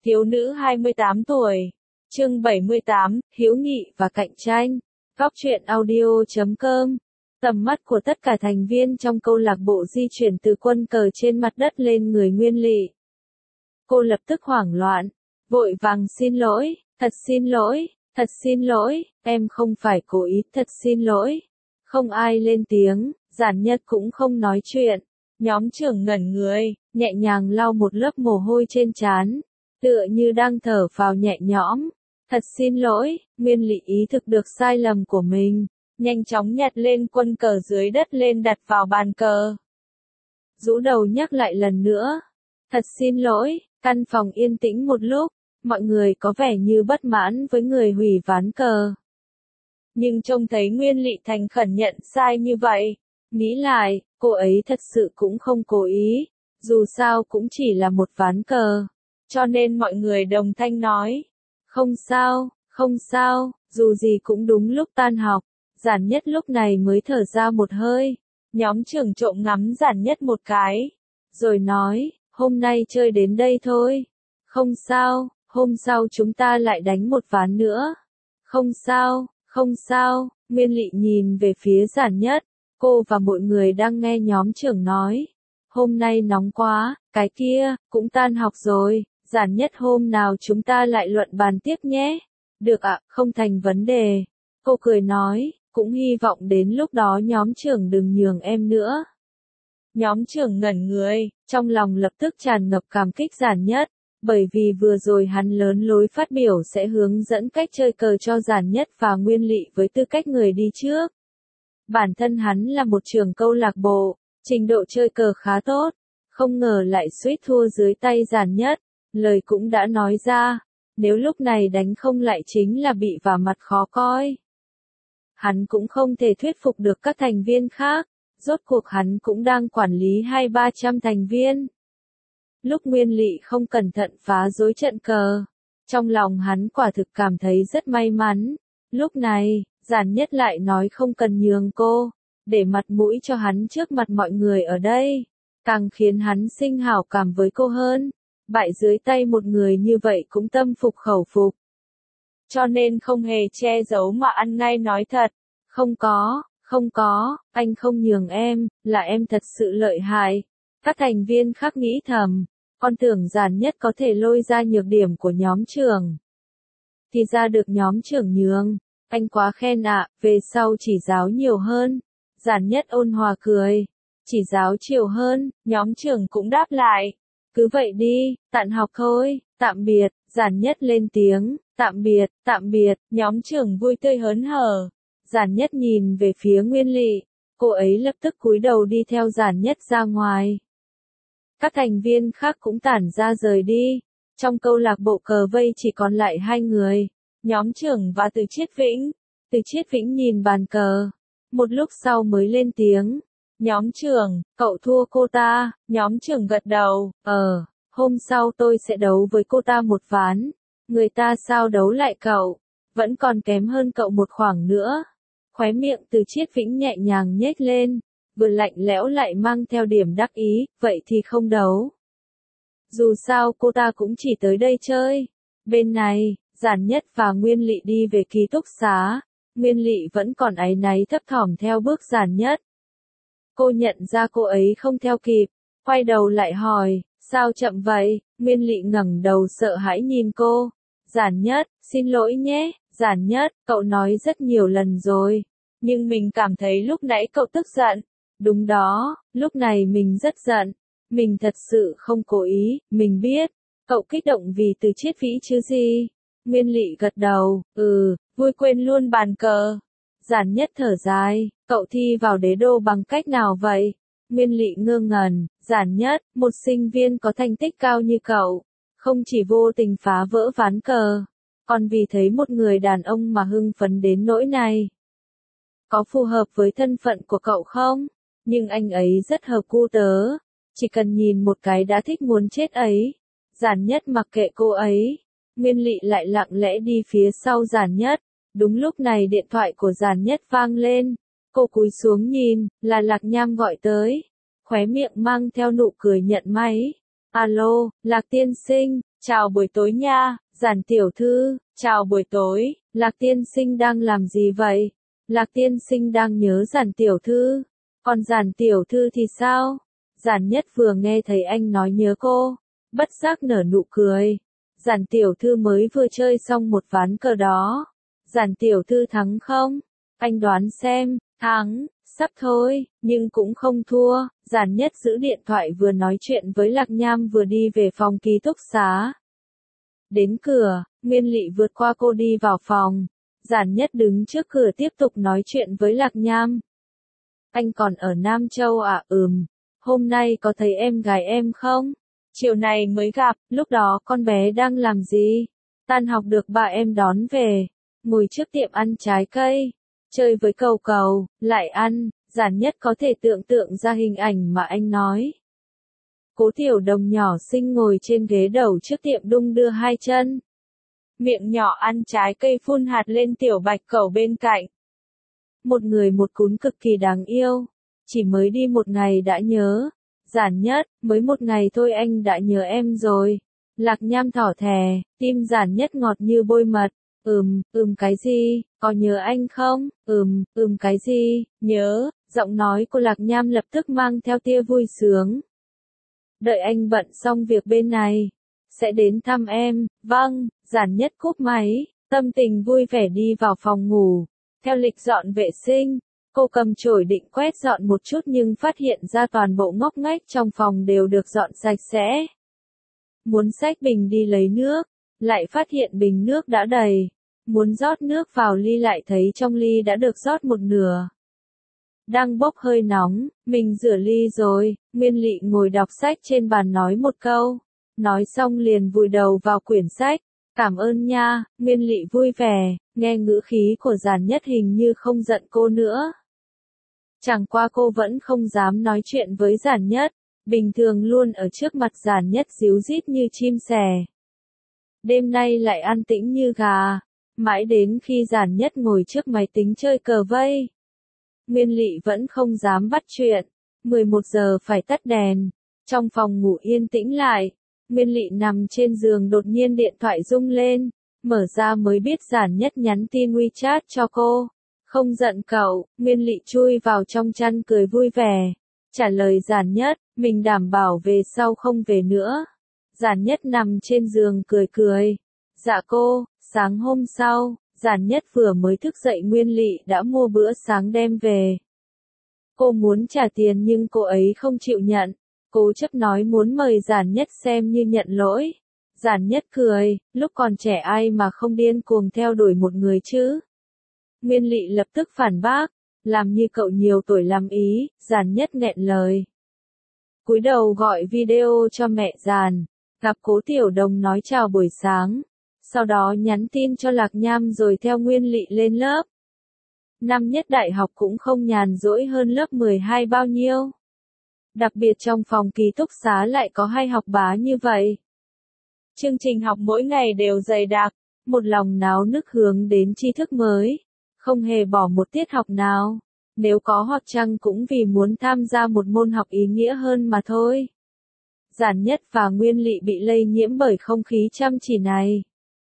Thiếu nữ 28 tuổi. Chương 78, hữu nghị và cạnh tranh. Góc truyện audio.com. Tầm mắt của tất cả thành viên trong câu lạc bộ di chuyển từ quân cờ trên mặt đất lên người Nguyên Lị. Cô lập tức hoảng loạn, vội vàng xin lỗi, thật xin lỗi, em không phải cố ý, thật xin lỗi. Không ai lên tiếng, Giản Nhất cũng không nói chuyện. Nhóm trưởng ngẩn người, nhẹ nhàng lau một lớp mồ hôi trên trán, tựa như đang thở phào nhẹ nhõm. Thật xin lỗi, Nguyên Lị ý thức được sai lầm của mình, nhanh chóng nhặt lên quân cờ dưới đất lên đặt vào bàn cờ. Rũ đầu nhắc lại lần nữa. Thật xin lỗi. Căn phòng yên tĩnh một lúc, mọi người có vẻ như bất mãn với người hủy ván cờ. Nhưng trông thấy Nguyên Lị thành khẩn nhận sai như vậy, nghĩ lại, cô ấy thật sự cũng không cố ý, dù sao cũng chỉ là một ván cờ. Cho nên mọi người đồng thanh nói, không sao, dù gì cũng đúng lúc tan học. Giản Nhất lúc này mới thở ra một hơi. Nhóm trưởng trộm ngắm Giản Nhất một cái, rồi nói, hôm nay chơi đến đây thôi. Không sao, hôm sau chúng ta lại đánh một ván nữa. Không sao, Nguyên Lị nhìn về phía Giản Nhất. Cô và mọi người đang nghe nhóm trưởng nói. Hôm nay nóng quá, cái kia, cũng tan học rồi. Giản Nhất hôm nào chúng ta lại luận bàn tiếp nhé. Được ạ, không thành vấn đề. Cô cười nói, cũng hy vọng đến lúc đó nhóm trưởng đừng nhường em nữa. Nhóm trưởng ngẩn người, trong lòng lập tức tràn ngập cảm kích Giản Nhất, bởi vì vừa rồi hắn lớn lối phát biểu sẽ hướng dẫn cách chơi cờ cho Giản Nhất và Nguyên Lị với tư cách người đi trước. Bản thân hắn là một trưởng câu lạc bộ, trình độ chơi cờ khá tốt, không ngờ lại suýt thua dưới tay Giản Nhất, lời cũng đã nói ra, nếu lúc này đánh không lại chính là bị vả mặt khó coi. Hắn cũng không thể thuyết phục được các thành viên khác. Rốt cuộc hắn cũng đang quản lý 200-300 thành viên. Lúc Nguyên Lị không cẩn thận phá rối trận cờ, trong lòng hắn quả thực cảm thấy rất may mắn. Lúc này, Giản Nhất lại nói không cần nhường cô, để mặt mũi cho hắn trước mặt mọi người ở đây, càng khiến hắn sinh hảo cảm với cô hơn. Bại dưới tay một người như vậy cũng tâm phục khẩu phục. Cho nên không hề che giấu mà ăn ngay nói thật. Không có, anh không nhường em, là em thật sự lợi hại. Các thành viên khác nghĩ thầm, con tưởng Giản Nhất có thể lôi ra nhược điểm của nhóm trưởng. Thì ra được nhóm trưởng nhường, anh quá khen ạ, về sau chỉ giáo nhiều hơn. Giản Nhất ôn hòa cười, chỉ giáo chiều hơn, nhóm trưởng cũng đáp lại. Cứ vậy đi, tạm học thôi, tạm biệt. Giản Nhất lên tiếng, tạm biệt, nhóm trưởng vui tươi hớn hở. Giản Nhất nhìn về phía Nguyên Lị, cô ấy lập tức cúi đầu đi theo Giản Nhất ra ngoài. Các thành viên khác cũng tản ra rời đi, trong câu lạc bộ cờ vây chỉ còn lại hai người, nhóm trưởng và Từ Chiết Vĩnh. Từ Chiết Vĩnh nhìn bàn cờ, một lúc sau mới lên tiếng, nhóm trưởng, cậu thua cô ta. Nhóm trưởng gật đầu, hôm sau tôi sẽ đấu với cô ta một ván. Người ta sao đấu lại cậu, vẫn còn kém hơn cậu một khoảng nữa. Khóe miệng Từ Chiết Vĩnh nhẹ nhàng nhếch lên, vừa lạnh lẽo lại mang theo điểm đắc ý, vậy thì không đấu. Dù sao cô ta cũng chỉ tới đây chơi. Bên này, Giản Nhất và Nguyên Lị đi về ký túc xá, Nguyên Lị vẫn còn áy náy thấp thỏm theo bước Giản Nhất. Cô nhận ra cô ấy không theo kịp, quay đầu lại hỏi, sao chậm vậy? Nguyên Lị ngẩng đầu sợ hãi nhìn cô. Giản Nhất, xin lỗi nhé. Giản Nhất, cậu nói rất nhiều lần rồi, nhưng mình cảm thấy lúc nãy cậu tức giận. Đúng đó, lúc này mình rất giận. Mình thật sự không cố ý, mình biết. Cậu kích động vì Từ Chiết Vĩ chứ gì? Nguyên Lị gật đầu, vui quên luôn bàn cờ. Giản Nhất thở dài, cậu thi vào đế đô bằng cách nào vậy? Nguyên Lị ngơ ngẩn, Giản Nhất, một sinh viên có thành tích cao như cậu, không chỉ vô tình phá vỡ ván cờ, còn vì thấy một người đàn ông mà hưng phấn đến nỗi này. Có phù hợp với thân phận của cậu không? Nhưng anh ấy rất hợp gu tớ, chỉ cần nhìn một cái đã thích muốn chết ấy. Giản Nhất mặc kệ cô ấy, Nguyên Lị lại lặng lẽ đi phía sau Giản Nhất. Đúng lúc này điện thoại của Giản Nhất vang lên, cô cúi xuống nhìn, là Lạc Nham gọi tới, khóe miệng mang theo nụ cười nhận máy. Alo, Lạc tiên sinh, chào buổi tối nha, Giản tiểu thư, chào buổi tối, Lạc tiên sinh đang làm gì vậy? Lạc tiên sinh đang nhớ Giản tiểu thư, còn Giản tiểu thư thì sao? Giản Nhất vừa nghe thấy anh nói nhớ cô, bất giác nở nụ cười. Giản tiểu thư mới vừa chơi xong một ván cờ đó. Giản tiểu thư thắng không? Anh đoán xem, thắng, sắp thôi, nhưng cũng không thua. Giản Nhất giữ điện thoại vừa nói chuyện với Lạc Nham vừa đi về phòng ký túc xá. Đến cửa, Nguyên Lị vượt qua cô đi vào phòng. Giản Nhất đứng trước cửa tiếp tục nói chuyện với Lạc Nham. Anh còn ở Nam Châu à? Hôm nay có thấy em gái em không? Chiều này mới gặp, lúc đó con bé đang làm gì? Tan học được bà em đón về, ngồi trước tiệm ăn trái cây, chơi với cầu cầu, lại ăn. Giản Nhất có thể tưởng tượng ra hình ảnh mà anh nói. Cố Tiểu Đồng nhỏ xinh ngồi trên ghế đầu trước tiệm đung đưa hai chân. Miệng nhỏ ăn trái cây phun hạt lên Tiểu Bạch Cẩu bên cạnh. Một người một cún cực kỳ đáng yêu. Chỉ mới đi một ngày đã nhớ. Giản Nhất, mới một ngày thôi anh đã nhớ em rồi. Lạc Nham thỏ thè, tim Giản Nhất ngọt như bôi mật. Cái gì, có nhớ anh không? Cái gì, nhớ, giọng nói của Lạc Nham lập tức mang theo tia vui sướng. Đợi anh bận xong việc bên này, sẽ đến thăm em. Vâng, Giản Nhất cúp máy, tâm tình vui vẻ đi vào phòng ngủ. Theo lịch dọn vệ sinh, cô cầm chổi định quét dọn một chút nhưng phát hiện ra toàn bộ ngóc ngách trong phòng đều được dọn sạch sẽ. Muốn xách bình đi lấy nước, lại phát hiện bình nước đã đầy. Muốn rót nước vào ly lại thấy trong ly đã được rót một nửa. Đang bốc hơi nóng, mình rửa ly rồi. Nguyên Lị ngồi đọc sách trên bàn nói một câu. Nói xong liền vùi đầu vào quyển sách. Cảm ơn nha. Nguyên Lị vui vẻ, nghe ngữ khí của Giản Nhất hình như không giận cô nữa. Chẳng qua cô vẫn không dám nói chuyện với Giản Nhất. Bình thường luôn ở trước mặt Giản Nhất díu dít như chim sẻ. Đêm nay lại an tĩnh như gà. Mãi đến khi Giản Nhất ngồi trước máy tính chơi cờ vây. Nguyên Lị vẫn không dám bắt chuyện. 11 giờ phải tắt đèn. Trong phòng ngủ yên tĩnh lại. Nguyên Lị nằm trên giường đột nhiên điện thoại rung lên. Mở ra mới biết Giản Nhất nhắn tin WeChat cho cô. Không giận cậu. Nguyên Lị chui vào trong chăn cười vui vẻ. Trả lời Giản Nhất, mình đảm bảo về sau không về nữa. Giản Nhất nằm trên giường cười cười. Dạ cô. Sáng hôm sau, Giản Nhất vừa mới thức dậy Nguyên Lị đã mua bữa sáng đem về. Cô muốn trả tiền nhưng cô ấy không chịu nhận. Cố chấp nói muốn mời Giản Nhất xem như nhận lỗi. Giản Nhất cười, lúc còn trẻ ai mà không điên cuồng theo đuổi một người chứ. Nguyên Lị lập tức phản bác, làm như cậu nhiều tuổi lắm ý. Giản Nhất nghẹn lời. Cúi đầu gọi video cho mẹ Giản, gặp Cố Tiểu Đồng nói chào buổi sáng. Sau đó nhắn tin cho Lạc Nham rồi theo Nguyên Lị lên lớp. Năm nhất đại học cũng không nhàn rỗi hơn lớp 12 bao nhiêu. Đặc biệt trong phòng ký túc xá lại có hai học bá như vậy. Chương trình học mỗi ngày đều dày đặc, một lòng náo nức hướng đến tri thức mới, không hề bỏ một tiết học nào. Nếu có hoặc chăng cũng vì muốn tham gia một môn học ý nghĩa hơn mà thôi. Giản Nhất và Nguyên Lị bị lây nhiễm bởi không khí chăm chỉ này.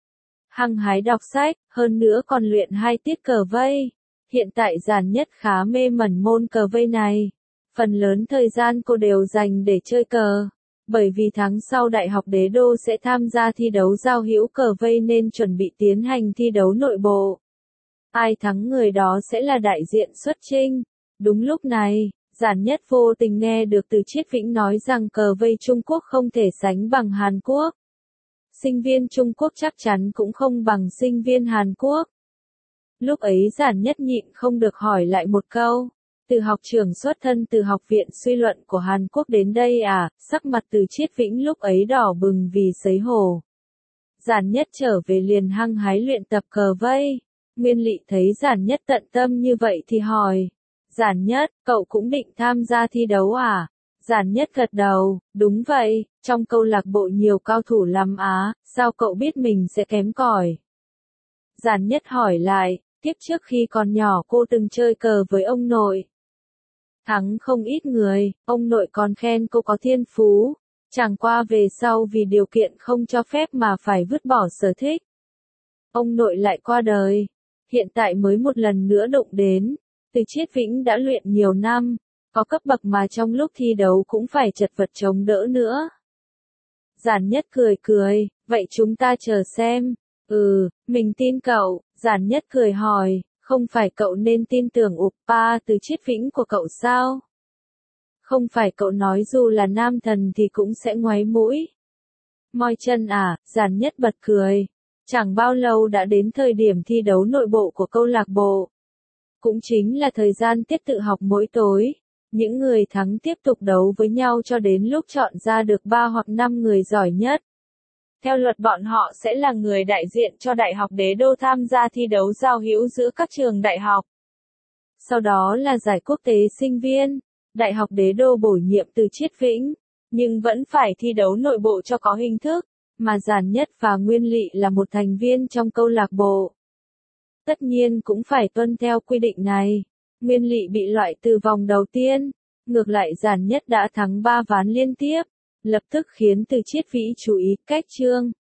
Hăng hái đọc sách, hơn nữa còn luyện 2 tiết cờ vây. Hiện tại Giản Nhất khá mê mẩn môn cờ vây này. Phần lớn thời gian cô đều dành để chơi cờ. Bởi vì tháng sau Đại học Đế Đô sẽ tham gia thi đấu giao hữu cờ vây nên chuẩn bị tiến hành thi đấu nội bộ. Ai thắng người đó sẽ là đại diện xuất chinh. Đúng lúc này, Giản Nhất vô tình nghe được từ Triết Vĩnh nói rằng cờ vây Trung Quốc không thể sánh bằng Hàn Quốc. Sinh viên Trung Quốc chắc chắn cũng không bằng sinh viên Hàn Quốc. Lúc ấy Giản Nhất nhịn không được hỏi lại một câu. Từ học trưởng xuất thân từ học viện suy luận của Hàn Quốc đến đây à? Sắc mặt từ Triết Vĩnh lúc ấy đỏ bừng vì xấu hổ. Giản Nhất trở về liền hăng hái luyện tập cờ vây. Nguyên Lị thấy Giản Nhất tận tâm như vậy thì hỏi. Giản Nhất, cậu cũng định tham gia thi đấu à? Giản Nhất gật đầu, đúng vậy, trong câu lạc bộ nhiều cao thủ lắm á, sao cậu biết mình sẽ kém cỏi? Giản Nhất hỏi lại, tiếp trước khi còn nhỏ cô từng chơi cờ với ông nội. Thắng không ít người, ông nội còn khen cô có thiên phú. Chẳng qua về sau vì điều kiện không cho phép mà phải vứt bỏ sở thích. Ông nội lại qua đời. Hiện tại mới một lần nữa đụng đến. Từ Chiết Vĩnh đã luyện nhiều năm, có cấp bậc mà trong lúc thi đấu cũng phải chật vật chống đỡ nữa. Giản Nhất cười cười, vậy chúng ta chờ xem. Mình tin cậu, Giản Nhất cười hỏi, không phải cậu nên tin tưởng Oppa Từ Chiết Vĩnh của cậu sao? Không phải cậu nói dù là nam thần thì cũng sẽ ngoáy mũi. Moi chân à, Giản Nhất bật cười. Chẳng bao lâu đã đến thời điểm thi đấu nội bộ của câu lạc bộ. Cũng chính là thời gian tiết tự học mỗi tối. Những người thắng tiếp tục đấu với nhau cho đến lúc chọn ra được 3 hoặc 5 người giỏi nhất. Theo luật bọn họ sẽ là người đại diện cho Đại học Đế Đô tham gia thi đấu giao hữu giữa các trường đại học. Sau đó là giải quốc tế sinh viên. Đại học Đế Đô bổ nhiệm Từ Chiết Vĩnh, nhưng vẫn phải thi đấu nội bộ cho có hình thức, mà Giản Nhất và Nguyên Lị là một thành viên trong câu lạc bộ. Tất nhiên cũng phải tuân theo quy định này. Nguyên Lị bị loại từ vòng đầu tiên, ngược lại Giản Nhất đã thắng 3 ván liên tiếp, lập tức khiến Từ Chiết Vĩ chú ý cách chương.